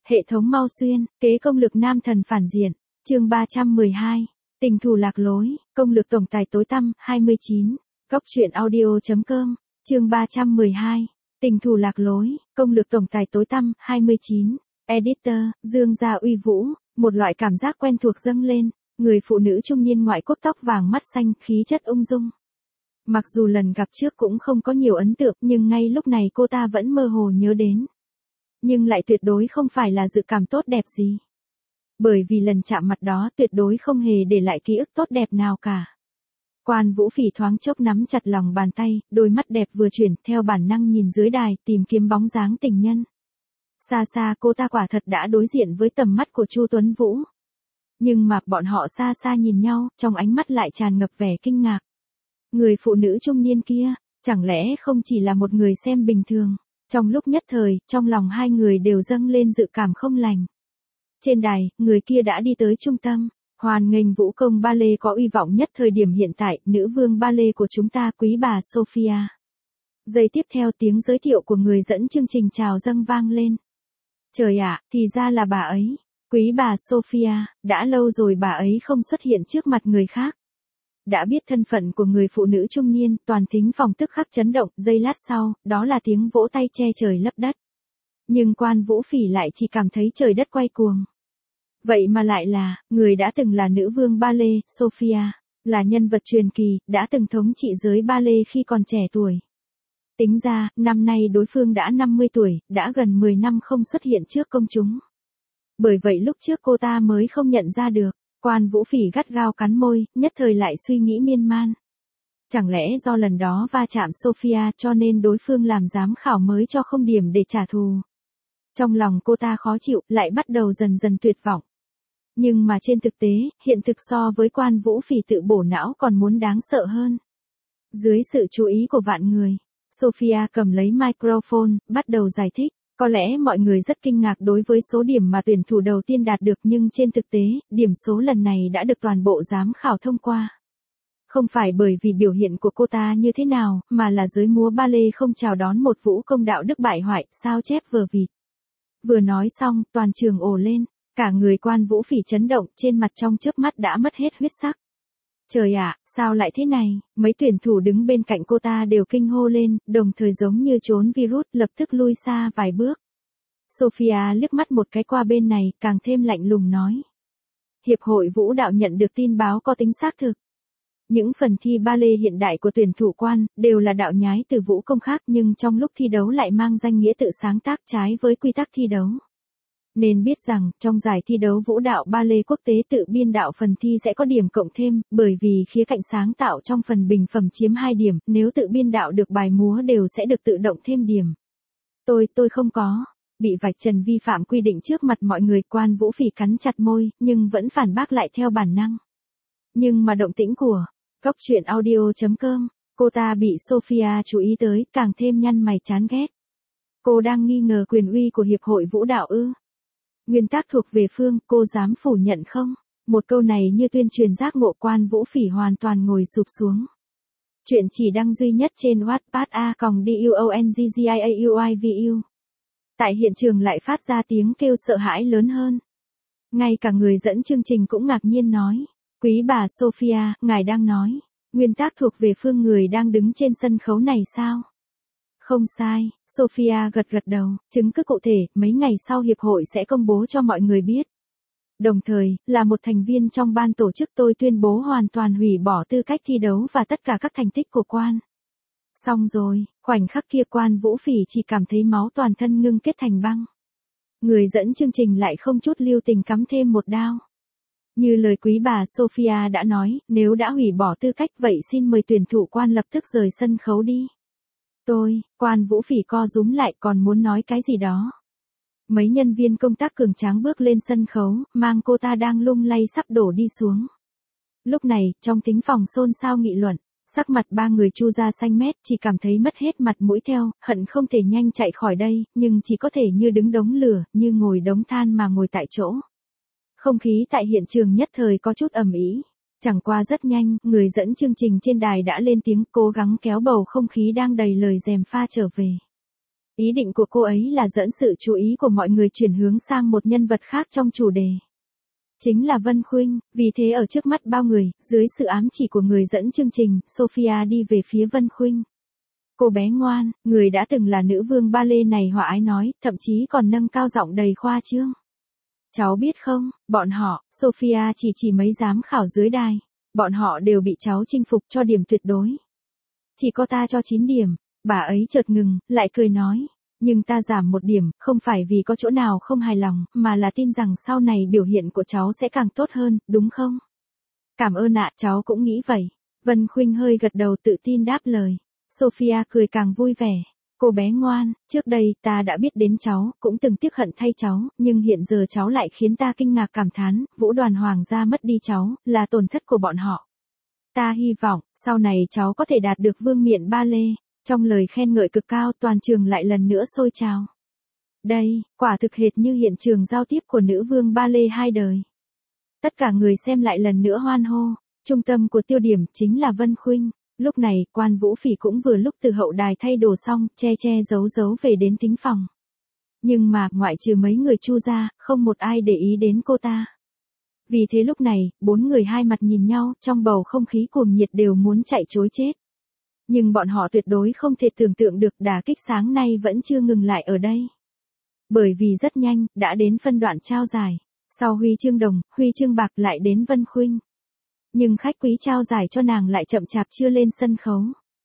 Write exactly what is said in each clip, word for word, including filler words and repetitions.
Hệ thống mau xuyên, kế công lực nam thần phản diện. Chương ba trăm mười hai. Tình thù lạc lối, công lực tổng tài tối tăm, hai mươi chín. Góc truyện audio chấm com. Chương ba trăm mười hai. Tình thù lạc lối, công lực tổng tài tối tăm, hai mươi chín. Editor, Dương Gia uy vũ, một loại cảm giác quen thuộc dâng lên, người phụ nữ trung niên ngoại quốc tóc vàng mắt xanh, khí chất ung dung. Mặc dù lần gặp trước cũng không có nhiều ấn tượng, nhưng ngay lúc này cô ta vẫn mơ hồ nhớ đến. Nhưng lại tuyệt đối không phải là dự cảm tốt đẹp gì. Bởi vì lần chạm mặt đó tuyệt đối không hề để lại ký ức tốt đẹp nào cả. Quan Vũ Phỉ thoáng chốc nắm chặt lòng bàn tay, đôi mắt đẹp vừa chuyển, theo bản năng nhìn dưới đài, tìm kiếm bóng dáng tình nhân. Xa xa cô ta quả thật đã đối diện với tầm mắt của Chu Tuấn Vũ. Nhưng mà bọn họ xa xa nhìn nhau, trong ánh mắt lại tràn ngập vẻ kinh ngạc. Người phụ nữ trung niên kia, chẳng lẽ không chỉ là một người xem bình thường. Trong lúc nhất thời, trong lòng hai người đều dâng lên dự cảm không lành. Trên đài, người kia đã đi tới trung tâm. Hoan nghênh vũ công ba lê có uy vọng nhất thời điểm hiện tại, nữ vương ba lê của chúng ta, quý bà Sophia. Giây tiếp theo tiếng giới thiệu của người dẫn chương trình chào dâng vang lên. Trời ạ, thì ra là bà ấy. Quý bà Sophia, đã lâu rồi bà ấy không xuất hiện trước mặt người khác. Đã biết thân phận của người phụ nữ trung niên, toàn thính phòng tức khắc chấn động, giây lát sau, đó là tiếng vỗ tay che trời lấp đất. Nhưng Quan Vũ Phỉ lại chỉ cảm thấy trời đất quay cuồng. Vậy mà lại là, người đã từng là nữ vương ba lê, Sophia, là nhân vật truyền kỳ, đã từng thống trị giới ba lê khi còn trẻ tuổi. Tính ra, năm nay đối phương đã năm mươi tuổi, đã gần mười năm không xuất hiện trước công chúng. Bởi vậy lúc trước cô ta mới không nhận ra được. Quan Vũ Phỉ gắt gao cắn môi, nhất thời lại suy nghĩ miên man. Chẳng lẽ do lần đó va chạm Sophia cho nên đối phương làm giám khảo mới cho không điểm để trả thù. Trong lòng cô ta khó chịu, lại bắt đầu dần dần tuyệt vọng. Nhưng mà trên thực tế, hiện thực so với Quan Vũ Phỉ tự bổ não còn muốn đáng sợ hơn. Dưới sự chú ý của vạn người, Sophia cầm lấy microphone, bắt đầu giải thích. Có lẽ mọi người rất kinh ngạc đối với số điểm mà tuyển thủ đầu tiên đạt được, nhưng trên thực tế, điểm số lần này đã được toàn bộ giám khảo thông qua. Không phải bởi vì biểu hiện của cô ta như thế nào, mà là giới múa ba lê không chào đón một vũ công đạo đức bại hoại, sao chép vờ vịt. Vừa nói xong, toàn trường ồ lên, cả người Quan Vũ Phỉ chấn động, trên mặt trong chớp mắt đã mất hết huyết sắc. Trời ạ, sao lại thế này, mấy tuyển thủ đứng bên cạnh cô ta đều kinh hô lên, đồng thời giống như trốn virus, lập tức lui xa vài bước. Sophia liếc mắt một cái qua bên này, càng thêm lạnh lùng nói. Hiệp hội vũ đạo nhận được tin báo có tính xác thực. Những phần thi ba lê hiện đại của tuyển thủ Quan, đều là đạo nhái từ vũ công khác, nhưng trong lúc thi đấu lại mang danh nghĩa tự sáng tác trái với quy tắc thi đấu. Nên biết rằng, trong giải thi đấu vũ đạo ba lê quốc tế tự biên đạo phần thi sẽ có điểm cộng thêm, bởi vì khía cạnh sáng tạo trong phần bình phẩm chiếm hai điểm, nếu tự biên đạo được bài múa đều sẽ được tự động thêm điểm. Tôi, tôi không có. Bị vạch trần vi phạm quy định trước mặt mọi người, Quan Vũ Phỉ cắn chặt môi, nhưng vẫn phản bác lại theo bản năng. Nhưng mà động tĩnh của góc truyện audio chấm com, cô ta bị Sophia chú ý tới, càng thêm nhăn mày chán ghét. Cô đang nghi ngờ quyền uy của Hiệp hội Vũ đạo ư? Nguyên tắc thuộc về phương, cô dám phủ nhận không? Một câu này như tuyên truyền giác ngộ, Quan Vũ Phỉ hoàn toàn ngồi sụp xuống. Chuyện chỉ đăng duy nhất trên Wattpad a còng duongziauivu. Tại hiện trường lại phát ra tiếng kêu sợ hãi lớn hơn. Ngay cả người dẫn chương trình cũng ngạc nhiên nói. Quý bà Sophia, ngài đang nói, nguyên tắc thuộc về phương người đang đứng trên sân khấu này sao? Không sai, Sophia gật gật đầu, chứng cứ cụ thể, mấy ngày sau hiệp hội sẽ công bố cho mọi người biết. Đồng thời, là một thành viên trong ban tổ chức, tôi tuyên bố hoàn toàn hủy bỏ tư cách thi đấu và tất cả các thành tích của Quan. Xong rồi, khoảnh khắc kia Quan Vũ Phỉ chỉ cảm thấy máu toàn thân ngưng kết thành băng. Người dẫn chương trình lại không chút lưu tình cắm thêm một đao. Như lời quý bà Sophia đã nói, nếu đã hủy bỏ tư cách vậy xin mời tuyển thủ Quan lập tức rời sân khấu đi. Tôi, Quan Vũ Phỉ co rúm lại, còn muốn nói cái gì đó. Mấy nhân viên công tác cường tráng bước lên sân khấu, mang cô ta đang lung lay sắp đổ đi xuống. Lúc này, trong thính phòng xôn xao nghị luận, sắc mặt ba người Chu ra xanh mét, chỉ cảm thấy mất hết mặt mũi theo, hận không thể nhanh chạy khỏi đây, nhưng chỉ có thể như đứng đống lửa, như ngồi đống than mà ngồi tại chỗ. Không khí tại hiện trường nhất thời có chút ầm ĩ. Chẳng qua rất nhanh, người dẫn chương trình trên đài đã lên tiếng cố gắng kéo bầu không khí đang đầy lời gièm pha trở về. Ý định của cô ấy là dẫn sự chú ý của mọi người chuyển hướng sang một nhân vật khác trong chủ đề. Chính là Vân Khuynh, vì thế ở trước mắt bao người, dưới sự ám chỉ của người dẫn chương trình, Sophia đi về phía Vân Khuynh. Cô bé ngoan, người đã từng là nữ vương ba lê này hòa ái nói, thậm chí còn nâng cao giọng đầy khoa trương. Cháu biết không, bọn họ, Sophia chỉ chỉ mấy giám khảo dưới đài. Bọn họ đều bị cháu chinh phục cho điểm tuyệt đối. Chỉ có ta cho chín điểm, bà ấy chợt ngừng, lại cười nói. Nhưng ta giảm một điểm, không phải vì có chỗ nào không hài lòng, mà là tin rằng sau này biểu hiện của cháu sẽ càng tốt hơn, đúng không? Cảm ơn ạ, cháu cũng nghĩ vậy. Vân Khuynh hơi gật đầu tự tin đáp lời. Sophia cười càng vui vẻ. Cô bé ngoan, trước đây ta đã biết đến cháu, cũng từng tiếc hận thay cháu, nhưng hiện giờ cháu lại khiến ta kinh ngạc cảm thán, vũ đoàn hoàng gia mất đi cháu, là tổn thất của bọn họ. Ta hy vọng, sau này cháu có thể đạt được vương miện ba lê. Trong lời khen ngợi cực cao, toàn trường lại lần nữa sôi trào. Đây, quả thực hệt như hiện trường giao tiếp của nữ vương ba lê hai đời. Tất cả người xem lại lần nữa hoan hô. Trung tâm của tiêu điểm chính là Vân Khuynh. Lúc này, Quan Vũ Phỉ cũng vừa lúc từ hậu đài thay đồ xong, che che giấu giấu về đến thính phòng. Nhưng mà, ngoại trừ mấy người Chu ra, không một ai để ý đến cô ta. Vì thế lúc này, bốn người hai mặt nhìn nhau, trong bầu không khí cuồng nhiệt đều muốn chạy trối chết. Nhưng bọn họ tuyệt đối không thể tưởng tượng được đả kích sáng nay vẫn chưa ngừng lại ở đây. Bởi vì rất nhanh, đã đến phân đoạn trao giải. Sau huy chương đồng, huy chương bạc lại đến Vân Khuynh. Nhưng khách quý trao giải cho nàng lại chậm chạp chưa lên sân khấu.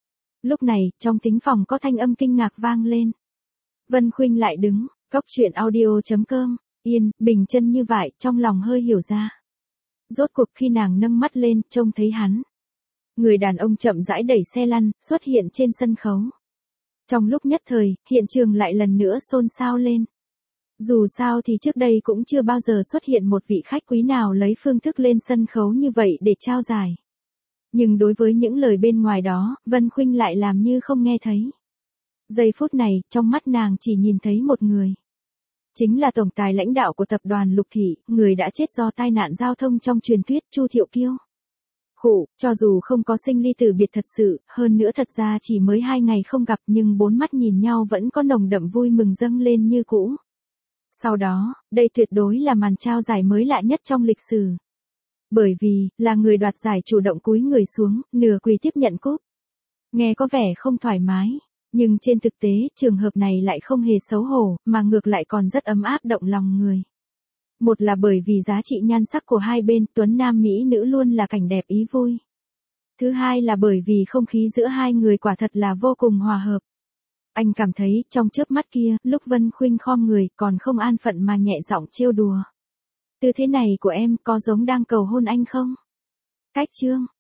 Lúc này, trong thính phòng có thanh âm kinh ngạc vang lên. Vân Khuynh lại đứng, góc chuyện audio chấm com, yên, bình chân như vậy, trong lòng hơi hiểu ra. Rốt cuộc khi nàng nâng mắt lên, trông thấy hắn. Người đàn ông chậm rãi đẩy xe lăn, xuất hiện trên sân khấu. Trong lúc nhất thời, hiện trường lại lần nữa xôn xao lên. Dù sao thì trước đây cũng chưa bao giờ xuất hiện một vị khách quý nào lấy phương thức lên sân khấu như vậy để trao giải. Nhưng đối với những lời bên ngoài đó, Vân Khuynh lại làm như không nghe thấy. Giây phút này, trong mắt nàng chỉ nhìn thấy một người. Chính là tổng tài lãnh đạo của tập đoàn Lục Thị, người đã chết do tai nạn giao thông trong truyền thuyết, Chu Thiệu Kiêu. Khụ, cho dù không có sinh ly tử biệt thật sự, hơn nữa thật ra chỉ mới hai ngày không gặp nhưng bốn mắt nhìn nhau vẫn có nồng đậm vui mừng dâng lên như cũ. Sau đó, đây tuyệt đối là màn trao giải mới lạ nhất trong lịch sử. Bởi vì, là người đoạt giải chủ động cúi người xuống, nửa quỳ tiếp nhận cúp. Nghe có vẻ không thoải mái, nhưng trên thực tế, trường hợp này lại không hề xấu hổ, mà ngược lại còn rất ấm áp động lòng người. Một là bởi vì giá trị nhan sắc của hai bên, tuấn nam mỹ nữ luôn là cảnh đẹp ý vui. Thứ hai là bởi vì không khí giữa hai người quả thật là vô cùng hòa hợp. Anh cảm thấy, trong chớp mắt kia, lúc Vân Khuynh khom người, còn không an phận mà nhẹ giọng trêu đùa. Tư thế này của em, có giống đang cầu hôn anh không? Cách chương.